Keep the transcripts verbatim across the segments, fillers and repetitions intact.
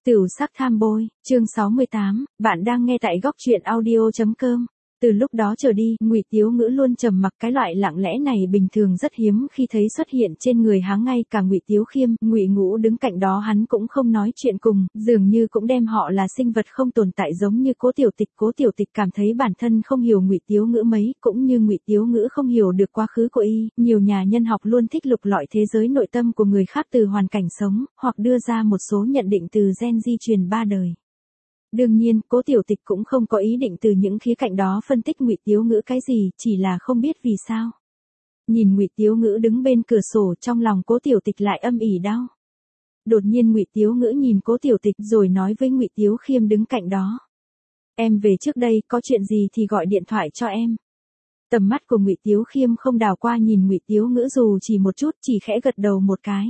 Tửu sắc tham bôi, chương sáu mươi tám, bạn đang nghe tại góc truyện audio chấm com. Từ lúc đó trở đi, Ngụy Tiếu Ngữ luôn trầm mặc, cái loại lặng lẽ này bình thường rất hiếm khi thấy xuất hiện trên người hắn. Ngay cả Ngụy Tiếu Khiêm, Ngụy Ngũ đứng cạnh đó hắn cũng không nói chuyện cùng, dường như cũng đem họ là sinh vật không tồn tại giống như Cố Tiểu Tịch. Cố Tiểu Tịch cảm thấy bản thân không hiểu Ngụy Tiếu Ngữ mấy, cũng như Ngụy Tiếu Ngữ không hiểu được quá khứ của y. Nhiều nhà nhân học luôn thích lục lọi thế giới nội tâm của người khác từ hoàn cảnh sống, hoặc đưa ra một số nhận định từ gen di truyền ba đời. Đương nhiên, Cố Tiểu Tịch cũng không có ý định từ những khía cạnh đó phân tích Ngụy Tiếu Ngữ cái gì, chỉ là không biết vì sao. Nhìn Ngụy Tiếu Ngữ đứng bên cửa sổ, trong lòng Cố Tiểu Tịch lại âm ỉ đau. Đột nhiên Ngụy Tiếu Ngữ nhìn Cố Tiểu Tịch rồi nói với Ngụy Tiếu Khiêm đứng cạnh đó: "Em về trước đây, có chuyện gì thì gọi điện thoại cho em." Tầm mắt của Ngụy Tiếu Khiêm không đảo qua nhìn Ngụy Tiếu Ngữ dù chỉ một chút, chỉ khẽ gật đầu một cái.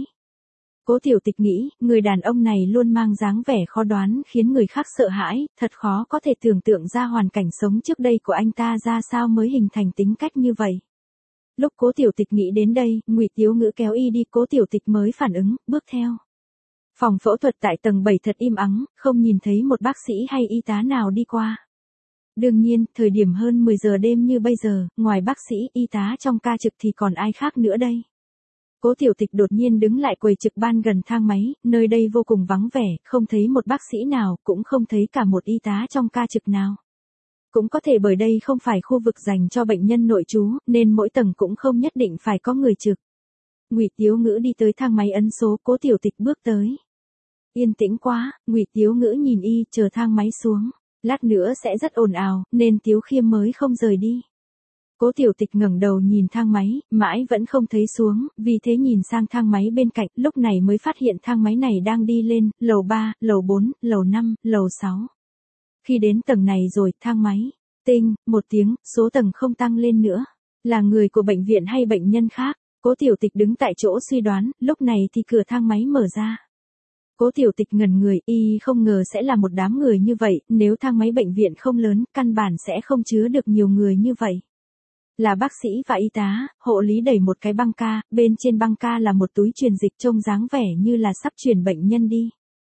Cố Tiểu Tịch nghĩ, người đàn ông này luôn mang dáng vẻ khó đoán khiến người khác sợ hãi, thật khó có thể tưởng tượng ra hoàn cảnh sống trước đây của anh ta ra sao mới hình thành tính cách như vậy. Lúc Cố Tiểu Tịch nghĩ đến đây, Ngụy Tiếu Ngữ kéo y đi, Cố Tiểu Tịch mới phản ứng, bước theo. Phòng phẫu thuật tại tầng bảy thật im ắng, không nhìn thấy một bác sĩ hay y tá nào đi qua. Đương nhiên, thời điểm hơn mười giờ đêm như bây giờ, ngoài bác sĩ, y tá trong ca trực thì còn ai khác nữa đây. Cố Tiểu Tịch đột nhiên đứng lại quầy trực ban gần thang máy, nơi đây vô cùng vắng vẻ, không thấy một bác sĩ nào, cũng không thấy cả một y tá trong ca trực nào. Cũng có thể bởi đây không phải khu vực dành cho bệnh nhân nội trú, nên mỗi tầng cũng không nhất định phải có người trực. Ngụy Tiếu Ngữ đi tới thang máy ấn số, Cố Tiểu Tịch bước tới. Yên tĩnh quá, Ngụy Tiếu Ngữ nhìn y, chờ thang máy xuống. Lát nữa sẽ rất ồn ào, nên Tiếu Khiêm mới không rời đi. Cố Tiểu Tịch ngẩng đầu nhìn thang máy, mãi vẫn không thấy xuống, vì thế nhìn sang thang máy bên cạnh, lúc này mới phát hiện thang máy này đang đi lên, lầu ba, lầu bốn, lầu năm, lầu sáu. Khi đến tầng này rồi, thang máy, tinh, một tiếng, số tầng không tăng lên nữa. Là người của bệnh viện hay bệnh nhân khác? Cố Tiểu Tịch đứng tại chỗ suy đoán, lúc này thì cửa thang máy mở ra. Cố Tiểu Tịch ngẩn người, y không ngờ sẽ là một đám người như vậy, nếu thang máy bệnh viện không lớn, căn bản sẽ không chứa được nhiều người như vậy. Là bác sĩ và y tá, hộ lý đẩy một cái băng ca, bên trên băng ca là một túi truyền dịch trông dáng vẻ như là sắp truyền bệnh nhân đi.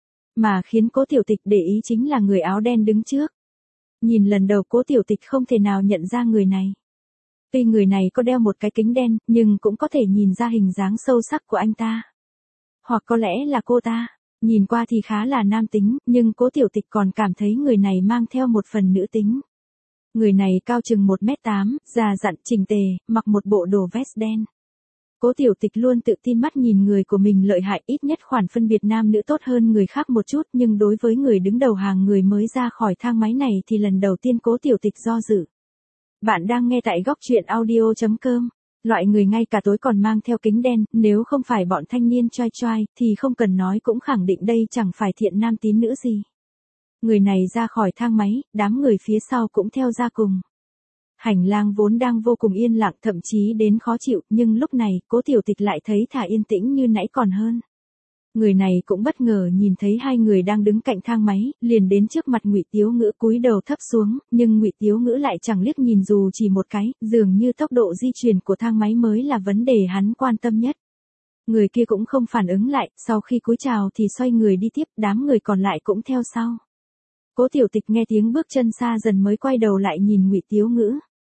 Mà khiến Cố Tiểu Tịch để ý chính là người áo đen đứng trước. Nhìn lần đầu Cố Tiểu Tịch không thể nào nhận ra người này. Tuy người này có đeo một cái kính đen, nhưng cũng có thể nhìn ra hình dáng sâu sắc của anh ta. Hoặc có lẽ là cô ta, nhìn qua thì khá là nam tính, nhưng Cố Tiểu Tịch còn cảm thấy người này mang theo một phần nữ tính. Người này cao chừng một mét tám, già dặn chỉnh tề, mặc một bộ đồ vest đen. Cố Tiểu Tịch luôn tự tin mắt nhìn người của mình lợi hại, ít nhất khoản phân biệt nam nữ tốt hơn người khác một chút, nhưng đối với người đứng đầu hàng người mới ra khỏi thang máy này thì lần đầu tiên Cố Tiểu Tịch do dự. Bạn đang nghe tại góc truyện audio chấm com. Loại người ngay cả tối còn mang theo kính đen, nếu không phải bọn thanh niên choai choai, thì không cần nói cũng khẳng định đây chẳng phải thiện nam tín nữ gì. Người này ra khỏi thang máy, đám người phía sau cũng theo ra cùng. Hành lang vốn đang vô cùng yên lặng, thậm chí đến khó chịu, nhưng lúc này, Cố Tiểu Tịch lại thấy thả yên tĩnh như nãy còn hơn. Người này cũng bất ngờ nhìn thấy hai người đang đứng cạnh thang máy, liền đến trước mặt Ngụy Tiếu Ngữ cúi đầu thấp xuống, nhưng Ngụy Tiếu Ngữ lại chẳng liếc nhìn dù chỉ một cái, dường như tốc độ di chuyển của thang máy mới là vấn đề hắn quan tâm nhất. Người kia cũng không phản ứng lại, sau khi cúi chào thì xoay người đi tiếp, đám người còn lại cũng theo sau. Cố Tiểu Tịch nghe tiếng bước chân xa dần mới quay đầu lại nhìn Ngụy Tiếu Ngữ.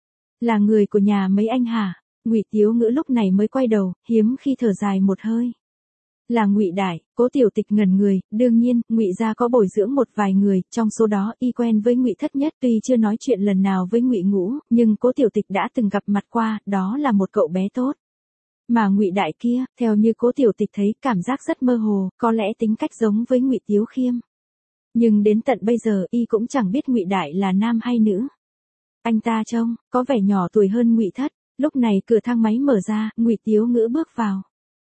Là người của nhà mấy anh hả? Ngụy Tiếu Ngữ lúc này mới quay đầu, hiếm khi thở dài một hơi. Là Ngụy Đại. Cố Tiểu Tịch ngẩn người, đương nhiên, Ngụy gia có bồi dưỡng một vài người, trong số đó y quen với Ngụy Thất Nhất, tuy chưa nói chuyện lần nào với Ngụy Ngũ, nhưng Cố Tiểu Tịch đã từng gặp mặt qua, đó là một cậu bé tốt. Mà Ngụy Đại kia, theo như Cố Tiểu Tịch thấy, cảm giác rất mơ hồ, có lẽ tính cách giống với Ngụy Tiếu Khiêm. Nhưng đến tận bây giờ y cũng chẳng biết Ngụy Đại là nam hay nữ. Anh ta trông có vẻ nhỏ tuổi hơn Ngụy Thất. Lúc này cửa thang máy mở ra, Ngụy Tiếu Ngữ bước vào.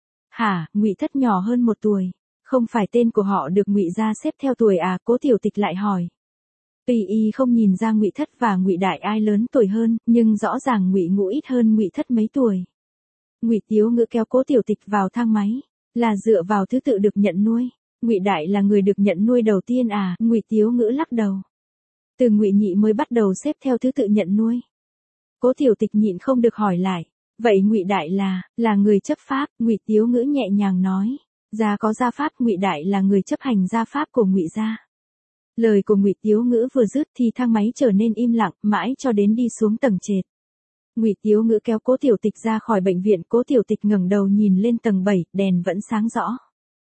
Hả? Ngụy Thất nhỏ hơn một tuổi, không phải tên của họ được Ngụy gia xếp theo tuổi à? Cố Tiểu Tịch lại hỏi. Tuy y không nhìn ra Ngụy Thất và Ngụy Đại ai lớn tuổi hơn, nhưng rõ ràng Ngụy Ngũ ít hơn Ngụy Thất mấy tuổi. Ngụy Tiếu Ngữ kéo Cố Tiểu Tịch vào thang máy, là dựa vào thứ tự được nhận nuôi. Ngụy Đại là người được nhận nuôi đầu tiên à? Ngụy Tiếu Ngữ lắc đầu. Từ Ngụy Nhị mới bắt đầu xếp theo thứ tự nhận nuôi. Cố Tiểu Tịch nhịn không được hỏi lại. Vậy Ngụy Đại là, là người chấp pháp? Ngụy Tiếu Ngữ nhẹ nhàng nói. Gia có gia pháp, Ngụy Đại là người chấp hành gia pháp của Ngụy gia. Lời của Ngụy Tiếu Ngữ vừa dứt thì thang máy trở nên im lặng, mãi cho đến đi xuống tầng trệt. Ngụy Tiếu Ngữ kéo Cố Tiểu Tịch ra khỏi bệnh viện, Cố Tiểu Tịch ngẩng đầu nhìn lên tầng bảy, đèn vẫn sáng rõ.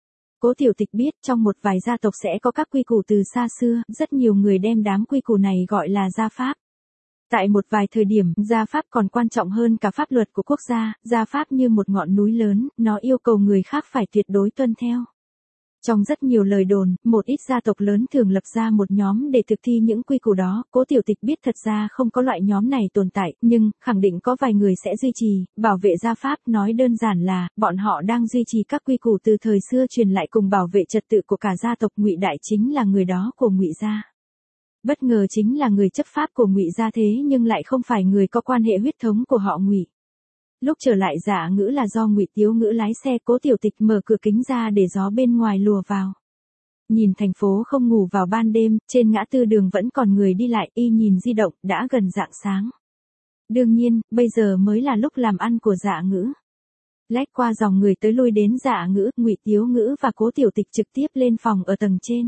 Cố Tiểu Tịch biết trong một vài gia tộc sẽ có các quy củ từ xa xưa, rất nhiều người đem đám quy củ này gọi là gia pháp. Tại một vài thời điểm, gia pháp còn quan trọng hơn cả pháp luật của quốc gia, gia pháp như một ngọn núi lớn, nó yêu cầu người khác phải tuyệt đối tuân theo. Trong rất nhiều lời đồn, một ít gia tộc lớn thường lập ra một nhóm để thực thi những quy củ đó. Cố Tiểu Tịch biết thật ra không có loại nhóm này tồn tại, nhưng khẳng định có vài người sẽ duy trì, bảo vệ gia pháp. Nói đơn giản là, bọn họ đang duy trì các quy củ từ thời xưa truyền lại cùng bảo vệ trật tự của cả gia tộc. Ngụy Đại chính là người đó của Ngụy gia. Bất ngờ chính là người chấp pháp của Ngụy gia thế nhưng lại không phải người có quan hệ huyết thống của họ Ngụy. Lúc trở lại Dạ Ngữ là do Ngụy Tiếu Ngữ lái xe, Cố Tiểu Tịch mở cửa kính ra để gió bên ngoài lùa vào. Nhìn thành phố không ngủ vào ban đêm, trên ngã tư đường vẫn còn người đi lại, y nhìn di động, đã gần rạng sáng. Đương nhiên, bây giờ mới là lúc làm ăn của Dạ Ngữ. Lách qua dòng người tới lui đến Dạ Ngữ, Ngụy Tiếu Ngữ và Cố Tiểu Tịch trực tiếp lên phòng ở tầng trên.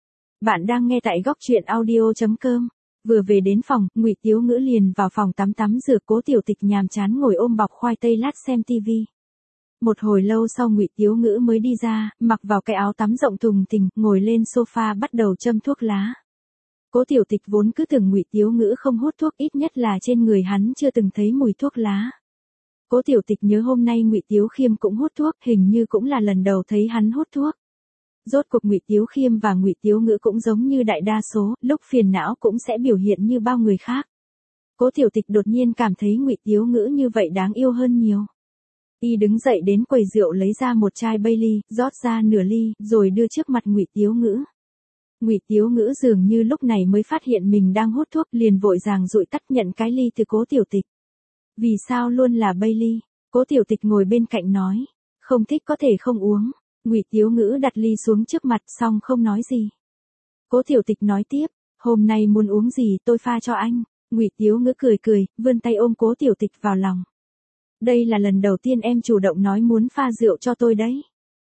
Bạn đang nghe tại góc truyện audio chấm com. Vừa về đến phòng, Ngụy Tiếu Ngữ liền vào phòng tắm tắm rửa, Cố Tiểu Tịch nhàm chán ngồi ôm bọc khoai tây lát xem tivi. Một hồi lâu sau Ngụy Tiếu Ngữ mới đi ra, mặc vào cái áo tắm rộng thùng thình, ngồi lên sofa bắt đầu châm thuốc lá. Cố Tiểu Tịch vốn cứ tưởng Ngụy Tiếu Ngữ không hút thuốc, ít nhất là trên người hắn chưa từng thấy mùi thuốc lá. Cố Tiểu Tịch nhớ hôm nay Ngụy Tiếu Khiêm cũng hút thuốc, hình như cũng là lần đầu thấy hắn hút thuốc. Rốt cuộc Ngụy Tiếu Khiêm và Ngụy Tiếu Ngữ cũng giống như đại đa số, lúc phiền não cũng sẽ biểu hiện như bao người khác. Cố Tiểu Tịch đột nhiên cảm thấy Ngụy Tiếu Ngữ như vậy đáng yêu hơn nhiều. Y đứng dậy đến quầy rượu lấy ra một chai Bailey, rót ra nửa ly, rồi đưa trước mặt Ngụy Tiếu Ngữ. Ngụy Tiếu Ngữ dường như lúc này mới phát hiện mình đang hút thuốc, liền vội vàng dụi tắt nhận cái ly từ Cố Tiểu Tịch. Vì sao luôn là Bailey? Cố Tiểu Tịch ngồi bên cạnh nói, không thích có thể không uống. Ngụy Tiếu Ngữ đặt ly xuống trước mặt, xong không nói gì. Cố Tiểu Tịch nói tiếp, hôm nay muốn uống gì tôi pha cho anh. Ngụy Tiếu Ngữ cười cười, vươn tay ôm Cố Tiểu Tịch vào lòng. Đây là lần đầu tiên em chủ động nói muốn pha rượu cho tôi đấy.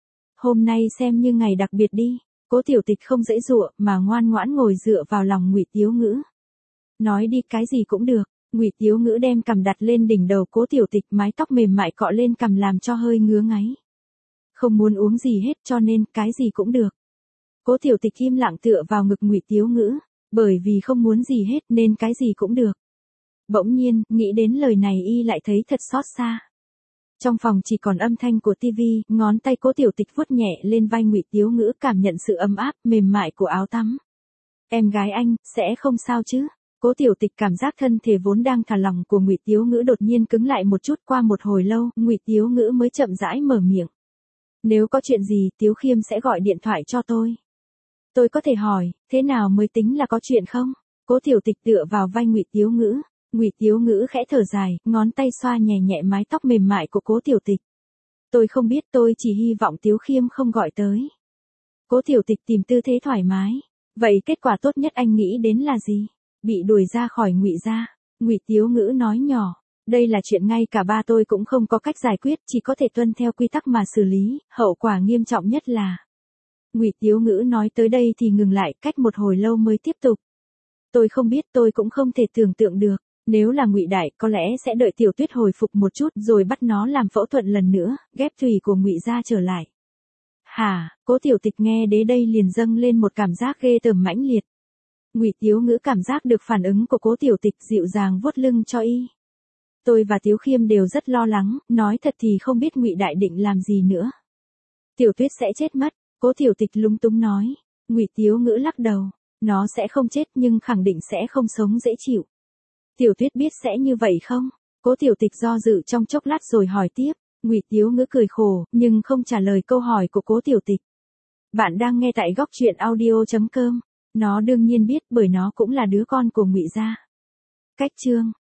Hôm nay xem như ngày đặc biệt đi. Cố Tiểu Tịch không dễ dụa mà ngoan ngoãn ngồi dựa vào lòng Ngụy Tiếu Ngữ. Nói đi, cái gì cũng được. Ngụy Tiếu Ngữ đem cằm đặt lên đỉnh đầu Cố Tiểu Tịch, mái tóc mềm mại cọ lên cằm làm cho hơi ngứa ngáy. Không muốn uống gì hết cho nên cái gì cũng được. Cố Tiểu Tịch im lặng tựa vào ngực Ngụy Tiếu Ngữ, bởi vì không muốn gì hết nên cái gì cũng được. Bỗng nhiên, nghĩ đến lời này y lại thấy thật xót xa. Trong phòng chỉ còn âm thanh của tivi, ngón tay Cố Tiểu Tịch vuốt nhẹ lên vai Ngụy Tiếu Ngữ, cảm nhận sự ấm áp, mềm mại của áo tắm. Em gái anh, sẽ không sao chứ? Cố Tiểu Tịch cảm giác thân thể vốn đang thả lỏng của Ngụy Tiếu Ngữ đột nhiên cứng lại một chút. Qua một hồi lâu, Ngụy Tiếu Ngữ mới chậm rãi mở miệng. Nếu có chuyện gì, Tiếu Khiêm sẽ gọi điện thoại cho tôi. Tôi có thể hỏi, thế nào mới tính là có chuyện không? Cố Tiểu Tịch tựa vào vai Ngụy Tiếu Ngữ. Ngụy Tiếu Ngữ khẽ thở dài, ngón tay xoa nhẹ nhẹ mái tóc mềm mại của Cố Tiểu Tịch. Tôi không biết, tôi chỉ hy vọng Tiếu Khiêm không gọi tới. Cố Tiểu Tịch tìm tư thế thoải mái. Vậy kết quả tốt nhất anh nghĩ đến là gì? Bị đuổi ra khỏi Ngụy gia. Ngụy Tiếu Ngữ nói nhỏ. Đây là chuyện ngay cả ba tôi cũng không có cách giải quyết, chỉ có thể tuân theo quy tắc mà xử lý, hậu quả nghiêm trọng nhất là. Ngụy Tiếu Ngữ nói tới đây thì ngừng lại, cách một hồi lâu mới tiếp tục. Tôi không biết, tôi cũng không thể tưởng tượng được, nếu là Ngụy Đại, có lẽ sẽ đợi Tiểu Tuyết hồi phục một chút rồi bắt nó làm phẫu thuật lần nữa, ghép thùy của Ngụy gia trở lại. Hả? Cố Tiểu Tịch nghe đến đây liền dâng lên một cảm giác ghê tởm mãnh liệt. Ngụy Tiếu Ngữ cảm giác được phản ứng của Cố Tiểu Tịch, dịu dàng vuốt lưng cho y. Tôi và Tiếu Khiêm đều rất lo lắng, nói thật thì không biết Ngụy Đại định làm gì nữa. Tiểu Tuyết sẽ chết mất, Cố Tiểu Tịch lúng túng nói. Ngụy Tiếu Ngữ lắc đầu, nó sẽ không chết nhưng khẳng định sẽ không sống dễ chịu. Tiểu Tuyết biết sẽ như vậy không? Cố Tiểu Tịch do dự trong chốc lát rồi hỏi tiếp. Ngụy Tiếu Ngữ cười khổ, nhưng không trả lời câu hỏi của Cố Tiểu Tịch. Bạn đang nghe tại góc truyện audio chấm com. Nó đương nhiên biết, bởi nó cũng là đứa con của Ngụy gia. Cách chương